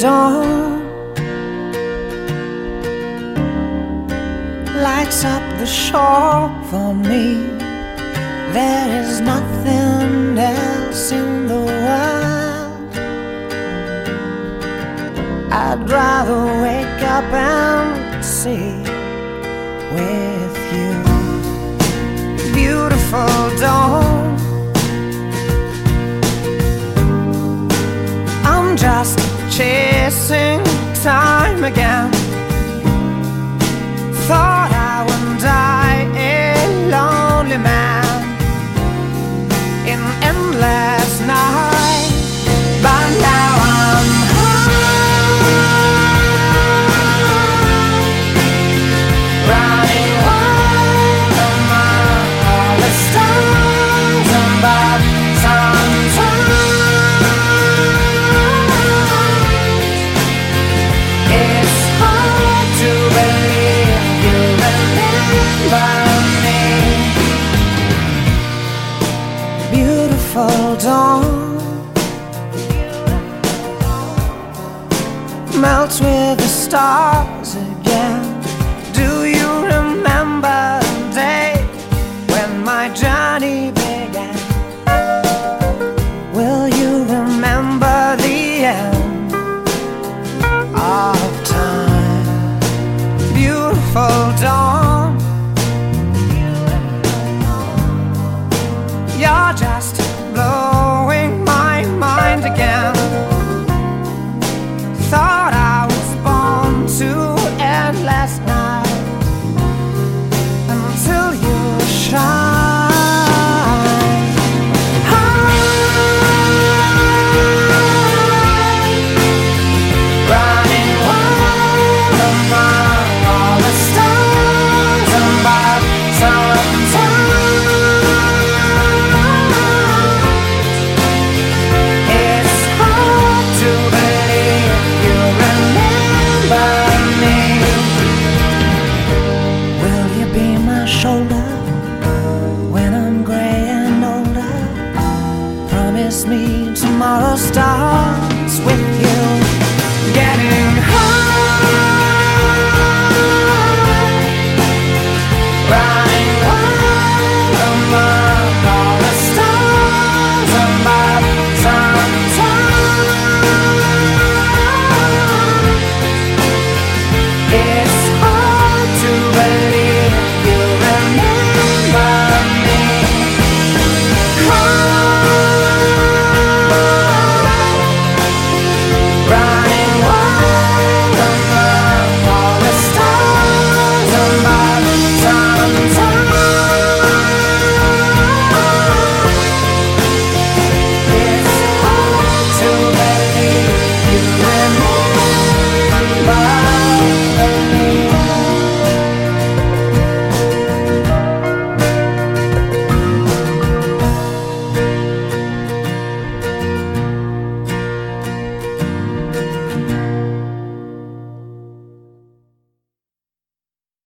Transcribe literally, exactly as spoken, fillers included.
dawn lights up the shore for me. There is nothing else in the world. I'd rather wake up and see with you. Beautiful dawn, I'm just chasing time again. Thought I would die a lonely man in endless night, but now I'm high, running wild among all the stars above. Sometimes it's hard to believe you remember me. Beautiful dawn melts with the stars again.